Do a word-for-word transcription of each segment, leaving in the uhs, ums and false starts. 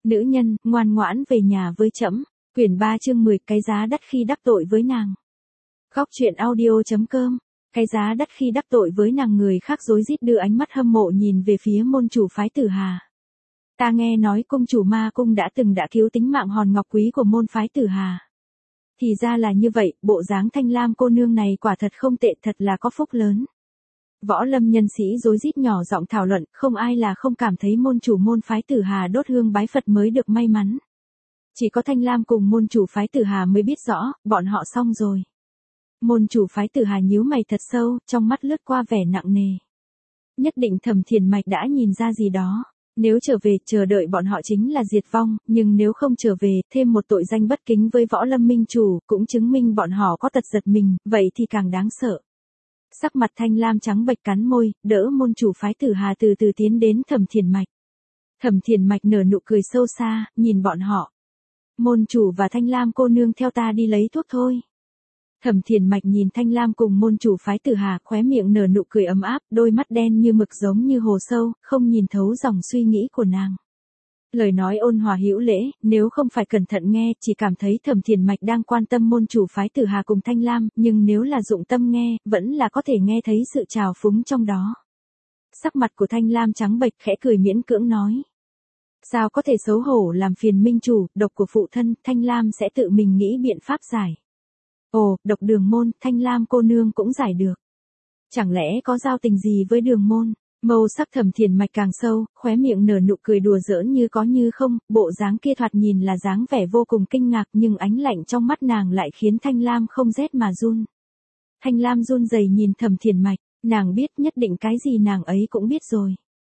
Nữ nhân, ngoan ngoãn về nhà với trẫm. Quyển ba chương mười, cái giá đắt khi đắc tội với nàng. Góc truyện audio.com. Cái giá đắt khi đắc tội với nàng. Người khác rối rít đưa ánh mắt hâm mộ nhìn về phía môn chủ phái Tử Hà. Ta nghe nói cung chủ ma cung đã từng đã cứu tính mạng hòn ngọc quý của môn phái Tử Hà. Thì ra là như vậy, bộ dáng Thanh Lam cô nương này quả thật không tệ, thật là có phúc lớn. Võ lâm nhân sĩ rối rít nhỏ giọng thảo luận, không ai là không cảm thấy môn chủ môn phái Tử Hà đốt hương bái Phật mới được may mắn. Chỉ có Thanh Lam cùng môn chủ phái Tử Hà mới biết rõ, bọn họ xong rồi. Môn chủ phái Tử Hà nhíu mày thật sâu, trong mắt lướt qua vẻ nặng nề. Nhất định Thẩm Thiền Mạch đã nhìn ra gì đó. Nếu trở về, chờ đợi bọn họ chính là diệt vong, nhưng nếu không trở về, thêm một tội danh bất kính với võ lâm minh chủ, cũng chứng minh bọn họ có tật giật mình, vậy thì càng đáng sợ. Sắc mặt Thanh Lam trắng bệch cắn môi, đỡ môn chủ phái Tử Hà từ từ tiến đến Thẩm Thiền Mạch. Thẩm Thiền Mạch nở nụ cười sâu xa, nhìn bọn họ. Môn chủ và Thanh Lam cô nương theo ta đi lấy thuốc thôi. Thẩm Thiền Mạch nhìn Thanh Lam cùng môn chủ phái Tử Hà, khóe miệng nở nụ cười ấm áp, đôi mắt đen như mực giống như hồ sâu, không nhìn thấu dòng suy nghĩ của nàng. Lời nói ôn hòa hữu lễ, nếu không phải cẩn thận nghe, chỉ cảm thấy Thẩm Thiền Mạch đang quan tâm môn chủ phái Tử Hà cùng Thanh Lam, nhưng nếu là dụng tâm nghe, vẫn là có thể nghe thấy sự trào phúng trong đó. Sắc mặt của Thanh Lam trắng bệch, khẽ cười miễn cưỡng nói. Sao có thể xấu hổ làm phiền minh chủ, độc của phụ thân, Thanh Lam sẽ tự mình nghĩ biện pháp giải. Ồ, độc Đường môn, Thanh Lam cô nương cũng giải được. Chẳng lẽ có giao tình gì với Đường môn? Màu sắc Thẩm Thiền Mạch càng sâu, khóe miệng nở nụ cười đùa giỡn như có như không, bộ dáng kia thoạt nhìn là dáng vẻ vô cùng kinh ngạc, nhưng ánh lạnh trong mắt nàng lại khiến Thanh Lam không rét mà run. Thanh Lam run rẩy nhìn Thẩm Thiền Mạch, nàng biết nhất định cái gì nàng ấy cũng biết rồi.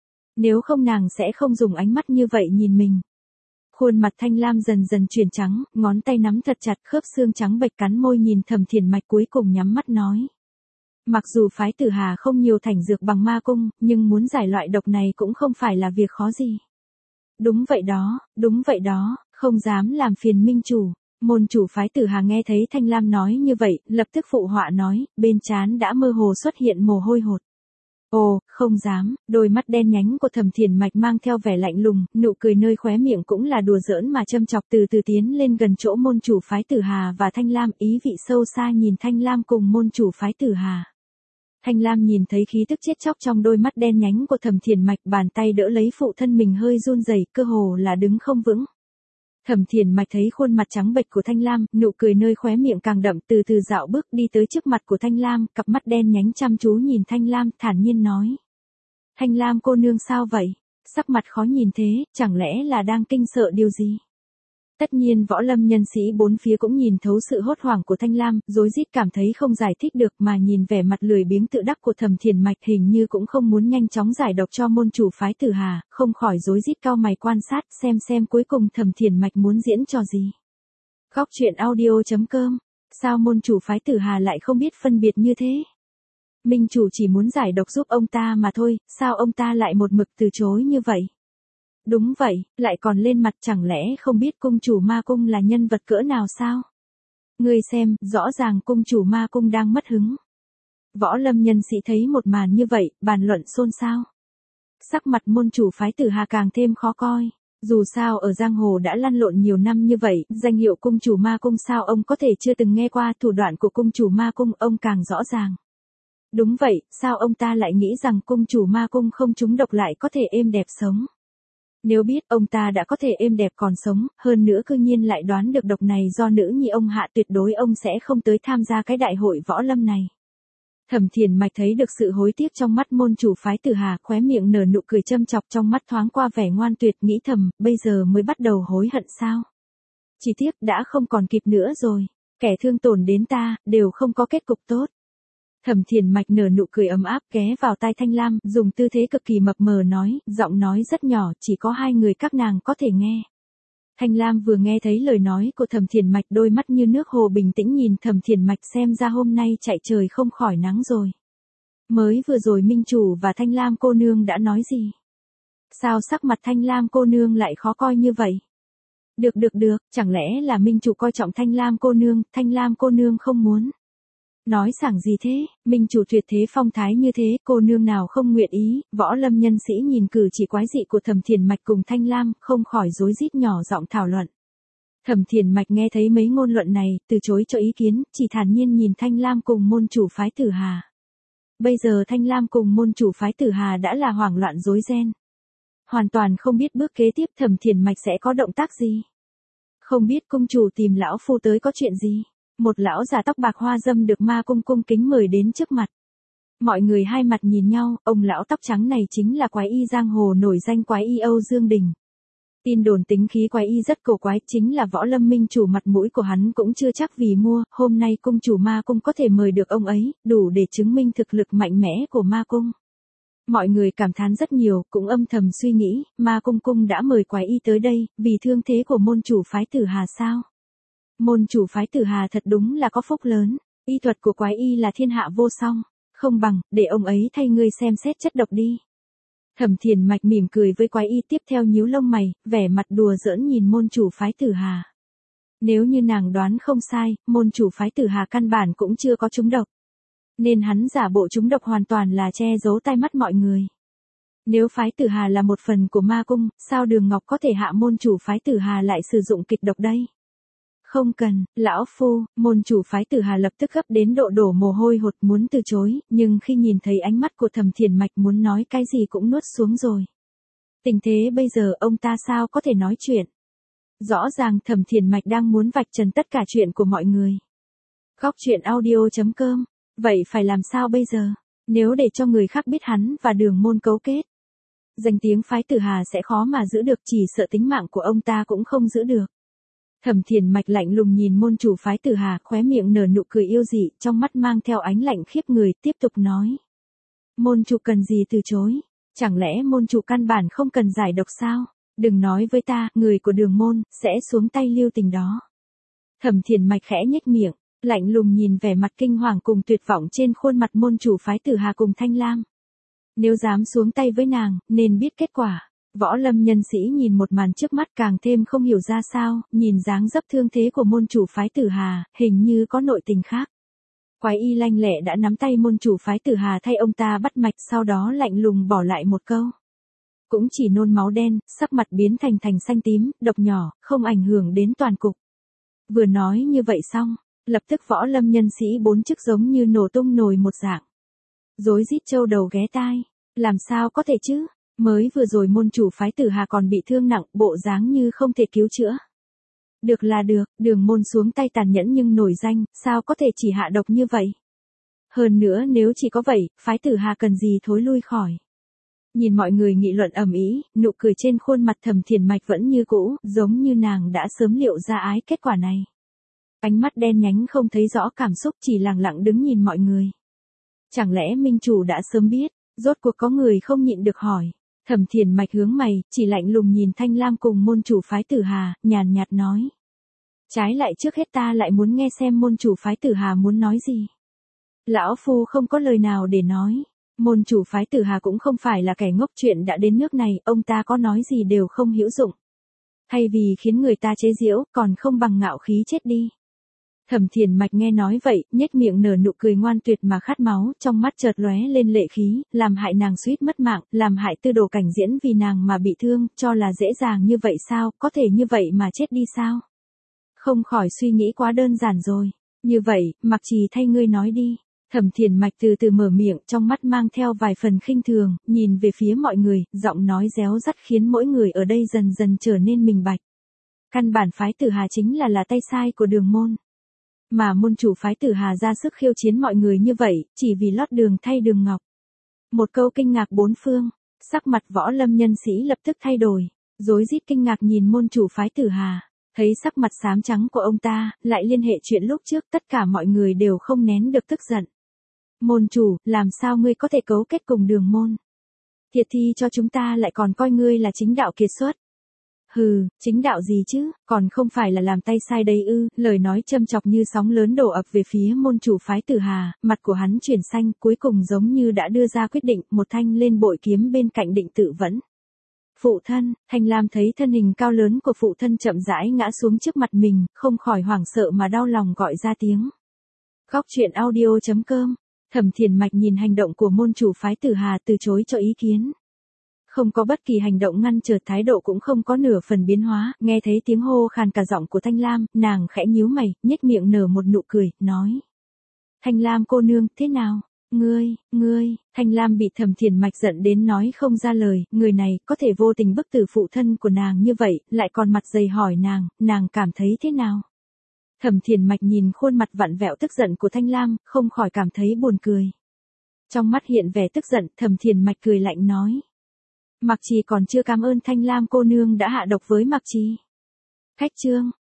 Nếu không nàng sẽ không dùng ánh mắt như vậy nhìn mình. Khuôn mặt Thanh Lam dần dần chuyển trắng, ngón tay nắm thật chặt, khớp xương trắng bệch cắn môi nhìn Thẩm Thiền Mạch, cuối cùng nhắm mắt nói. Mặc dù phái Tử Hà không nhiều thảnh dược bằng ma cung, nhưng muốn giải loại độc này cũng không phải là việc khó gì. Đúng vậy đó, đúng vậy đó, không dám làm phiền minh chủ. Môn chủ phái Tử Hà nghe thấy Thanh Lam nói như vậy, lập tức phụ họa nói, bên trán đã mơ hồ xuất hiện mồ hôi hột. Ồ, không dám, đôi mắt đen nhánh của Thẩm Thiền Mạch mang theo vẻ lạnh lùng, nụ cười nơi khóe miệng cũng là đùa giỡn mà châm chọc, từ từ tiến lên gần chỗ môn chủ phái Tử Hà và Thanh Lam, ý vị sâu xa nhìn Thanh Lam cùng môn chủ phái Tử Hà. Thanh Lam nhìn thấy khí tức chết chóc trong đôi mắt đen nhánh của Thẩm Thiền Mạch, bàn tay đỡ lấy phụ thân mình hơi run rẩy, cơ hồ là đứng không vững. Thẩm Thiền Mạch thấy khuôn mặt trắng bệch của Thanh Lam, nụ cười nơi khóe miệng càng đậm, từ từ dạo bước đi tới trước mặt của Thanh Lam, cặp mắt đen nhánh chăm chú nhìn Thanh Lam, thản nhiên nói. Thanh Lam cô nương sao vậy? Sắc mặt khó nhìn thế, chẳng lẽ là đang kinh sợ điều gì? Tất nhiên võ lâm nhân sĩ bốn phía cũng nhìn thấu sự hốt hoảng của Thanh Lam, rối rít cảm thấy không giải thích được, mà nhìn vẻ mặt lười biếng tự đắc của Thẩm Thiền Mạch, hình như cũng không muốn nhanh chóng giải độc cho môn chủ phái Tử Hà, không khỏi rối rít cau mày quan sát, xem xem cuối cùng Thẩm Thiền Mạch muốn diễn trò gì. Góc truyện audio.com. Sao môn chủ phái Tử Hà lại không biết phân biệt như thế? Minh chủ chỉ muốn giải độc giúp ông ta mà thôi, sao ông ta lại một mực từ chối như vậy? Đúng vậy, lại còn lên mặt, chẳng lẽ không biết cung chủ ma cung là nhân vật cỡ nào sao? Ngươi xem, rõ ràng cung chủ ma cung đang mất hứng. Võ lâm nhân sĩ thấy một màn như vậy, bàn luận xôn xao. Sắc mặt môn chủ phái Tử Hà càng thêm khó coi. Dù sao ở giang hồ đã lăn lộn nhiều năm như vậy, danh hiệu cung chủ ma cung sao ông có thể chưa từng nghe qua, thủ đoạn của cung chủ ma cung ông càng rõ ràng. Đúng vậy, sao ông ta lại nghĩ rằng cung chủ ma cung không trúng độc lại có thể êm đẹp sống? Nếu biết ông ta đã có thể êm đẹp còn sống, hơn nữa cư nhiên lại đoán được độc này do nữ nhi ông hạ, tuyệt đối ông sẽ không tới tham gia cái đại hội võ lâm này. Thẩm Thiền Mạch thấy được sự hối tiếc trong mắt môn chủ phái Tử Hà, khóe miệng nở nụ cười châm chọc, trong mắt thoáng qua vẻ ngoan tuyệt, nghĩ thầm, bây giờ mới bắt đầu hối hận sao? Chỉ tiếc đã không còn kịp nữa rồi, kẻ thương tổn đến ta, đều không có kết cục tốt. Thẩm Thiền Mạch nở nụ cười ấm áp, ghé vào tai Thanh Lam, dùng tư thế cực kỳ mập mờ nói, giọng nói rất nhỏ, chỉ có hai người các nàng có thể nghe. Thanh Lam vừa nghe thấy lời nói của Thẩm Thiền Mạch, đôi mắt như nước hồ bình tĩnh nhìn Thẩm Thiền Mạch, xem ra hôm nay chạy trời không khỏi nắng rồi. Mới vừa rồi minh chủ và Thanh Lam cô nương đã nói gì? Sao sắc mặt Thanh Lam cô nương lại khó coi như vậy? Được được được, chẳng lẽ là minh chủ coi trọng Thanh Lam cô nương, Thanh Lam cô nương không muốn? Nói sảng gì thế, minh chủ tuyệt thế phong thái như thế, cô nương nào không nguyện ý, võ lâm nhân sĩ nhìn cử chỉ quái dị của Thẩm Thiền Mạch cùng Thanh Lam, không khỏi rối rít nhỏ giọng thảo luận. Thẩm Thiền Mạch nghe thấy mấy ngôn luận này, từ chối cho ý kiến, chỉ thản nhiên nhìn Thanh Lam cùng môn chủ phái Tử Hà. Bây giờ Thanh Lam cùng môn chủ phái Tử Hà đã là hoảng loạn rối ren. Hoàn toàn không biết bước kế tiếp Thẩm Thiền Mạch sẽ có động tác gì. Không biết cung chủ tìm lão phu tới có chuyện gì. Một lão già tóc bạc hoa dâm được ma cung cung kính mời đến trước mặt. Mọi người hai mặt nhìn nhau, ông lão tóc trắng này chính là quái y giang hồ nổi danh quái y Âu Dương Đình. Tin đồn tính khí quái y rất cổ quái, chính là võ lâm minh chủ mặt mũi của hắn cũng chưa chắc vì mua, hôm nay cung chủ ma cung có thể mời được ông ấy, đủ để chứng minh thực lực mạnh mẽ của ma cung. Mọi người cảm thán rất nhiều, cũng âm thầm suy nghĩ, ma cung cung đã mời quái y tới đây, vì thương thế của môn chủ phái Tử Hà sao? Môn chủ phái Tử Hà thật đúng là có phúc lớn, y thuật của quái y là thiên hạ vô song, không bằng, để ông ấy thay ngươi xem xét chất độc đi. Thẩm Thiền Mạch mỉm cười với quái y tiếp theo nhíu lông mày, vẻ mặt đùa giỡn nhìn môn chủ phái Tử Hà. Nếu như nàng đoán không sai, môn chủ phái Tử Hà căn bản cũng chưa có trúng độc. Nên hắn giả bộ trúng độc hoàn toàn là che giấu tai mắt mọi người. Nếu phái Tử Hà là một phần của ma cung, sao Đường Ngọc có thể hạ môn chủ phái Tử Hà lại sử dụng kịch độc đây? Không cần, lão phu, môn chủ phái Tử Hà lập tức gấp đến độ đổ mồ hôi hột muốn từ chối, nhưng khi nhìn thấy ánh mắt của Thẩm Thiền Mạch muốn nói cái gì cũng nuốt xuống rồi. Tình thế bây giờ ông ta sao có thể nói chuyện? Rõ ràng Thẩm Thiền Mạch đang muốn vạch trần tất cả chuyện của mọi người. Góc truyện audio chấm com, vậy phải làm sao bây giờ? Nếu để cho người khác biết hắn và Đường môn cấu kết, danh tiếng phái Tử Hà sẽ khó mà giữ được, chỉ sợ tính mạng của ông ta cũng không giữ được. Thẩm Thiền Mạch lạnh lùng nhìn môn chủ phái Tử Hà, khóe miệng nở nụ cười yêu dị, trong mắt mang theo ánh lạnh khiếp người, tiếp tục nói. Môn chủ cần gì từ chối? Chẳng lẽ môn chủ căn bản không cần giải độc sao? Đừng nói với ta, người của Đường môn, sẽ xuống tay lưu tình đó. Thẩm Thiền Mạch khẽ nhếch miệng, lạnh lùng nhìn vẻ mặt kinh hoàng cùng tuyệt vọng trên khuôn mặt môn chủ phái Tử Hà cùng Thanh Lam. Nếu dám xuống tay với nàng, nên biết kết quả. Võ lâm nhân sĩ nhìn một màn trước mắt càng thêm không hiểu ra sao, nhìn dáng dấp thương thế của môn chủ phái Tử Hà, hình như có nội tình khác. Quái y lanh lẹ đã nắm tay môn chủ phái Tử Hà thay ông ta bắt mạch, sau đó lạnh lùng bỏ lại một câu. Cũng chỉ nôn máu đen, sắc mặt biến thành thành xanh tím, độc nhỏ, không ảnh hưởng đến toàn cục. Vừa nói như vậy xong, lập tức võ lâm nhân sĩ bốn chức giống như nổ tung nồi một dạng. Rối rít trâu đầu ghé tai, làm sao có thể chứ? Mới vừa rồi môn chủ phái Tử Hà còn bị thương nặng, bộ dáng như không thể cứu chữa. Được là được, Đường môn xuống tay tàn nhẫn nhưng nổi danh, sao có thể chỉ hạ độc như vậy? Hơn nữa nếu chỉ có vậy, phái Tử Hà cần gì thối lui khỏi. Nhìn mọi người nghị luận ầm ĩ, nụ cười trên khuôn mặt Thẩm Thiền Mạch vẫn như cũ, giống như nàng đã sớm liệu ra ái kết quả này. Ánh mắt đen nhánh không thấy rõ cảm xúc, chỉ lặng lặng đứng nhìn mọi người. Chẳng lẽ minh chủ đã sớm biết? Rốt cuộc có người không nhịn được hỏi. Thẩm Thiền Mạch hướng mày, chỉ lạnh lùng nhìn Thanh Lam cùng môn chủ phái Tử Hà, nhàn nhạt nói. Trái lại trước hết ta lại muốn nghe xem môn chủ phái Tử Hà muốn nói gì. Lão phu không có lời nào để nói. Môn chủ phái Tử Hà cũng không phải là kẻ ngốc, chuyện đã đến nước này, ông ta có nói gì đều không hữu dụng. Thay vì khiến người ta chế giễu, còn không bằng ngạo khí chết đi. Thẩm Thiền Mạch nghe nói vậy, nhếch miệng nở nụ cười ngoan tuyệt mà khát máu, trong mắt chợt lóe lên lệ khí, làm hại nàng suýt mất mạng, làm hại Tư Đồ Cảnh diễn vì nàng mà bị thương, cho là dễ dàng như vậy sao, có thể như vậy mà chết đi sao? Không khỏi suy nghĩ quá đơn giản rồi. Như vậy, mặc trì thay ngươi nói đi. Thẩm Thiền Mạch từ từ mở miệng, trong mắt mang theo vài phần khinh thường, nhìn về phía mọi người, giọng nói réo rắt khiến mỗi người ở đây dần dần trở nên minh bạch. Căn bản phái Tử Hà chính là là tay sai của Đường môn. Mà môn chủ phái Tử Hà ra sức khiêu chiến mọi người như vậy, chỉ vì lót đường thay Đường Ngọc. Một câu kinh ngạc bốn phương, sắc mặt võ lâm nhân sĩ lập tức thay đổi, rối rít kinh ngạc nhìn môn chủ phái Tử Hà, thấy sắc mặt xám trắng của ông ta, lại liên hệ chuyện lúc trước, tất cả mọi người đều không nén được tức giận. Môn chủ, làm sao ngươi có thể cấu kết cùng Đường môn? Thiệt thi cho chúng ta lại còn coi ngươi là chính đạo kiệt xuất. Hừ, chính đạo gì chứ, còn không phải là làm tay sai đây ư? Lời nói châm chọc như sóng lớn đổ ập về phía môn chủ phái Tử Hà, mặt của hắn chuyển xanh, cuối cùng giống như đã đưa ra quyết định, một thanh lên bội kiếm bên cạnh định tự vẫn. Phụ thân, Thanh Lam thấy thân hình cao lớn của phụ thân chậm rãi ngã xuống trước mặt mình, không khỏi hoảng sợ mà đau lòng gọi ra tiếng. Góc chuyện audio chấm com. Thẩm Thiền Mạch nhìn hành động của môn chủ phái Tử Hà từ chối cho ý kiến. Không có bất kỳ hành động ngăn trở, thái độ cũng không có nửa phần biến hóa, nghe thấy tiếng hô khàn cả giọng của Thanh Lam, nàng khẽ nhíu mày, nhếch miệng nở một nụ cười, nói. Thanh Lam cô nương, thế nào? Ngươi, ngươi, Thanh Lam bị Thẩm Thiền Mạch giận đến nói không ra lời, người này có thể vô tình bức tử phụ thân của nàng như vậy, lại còn mặt dày hỏi nàng, nàng cảm thấy thế nào? Thẩm Thiền Mạch nhìn khuôn mặt vặn vẹo tức giận của Thanh Lam, không khỏi cảm thấy buồn cười. Trong mắt hiện vẻ tức giận, Thẩm Thiền Mạch cười lạnh nói. Mạc Trì còn chưa cảm ơn Thanh Lam cô nương đã hạ độc với Mạc Trì. Khách chương.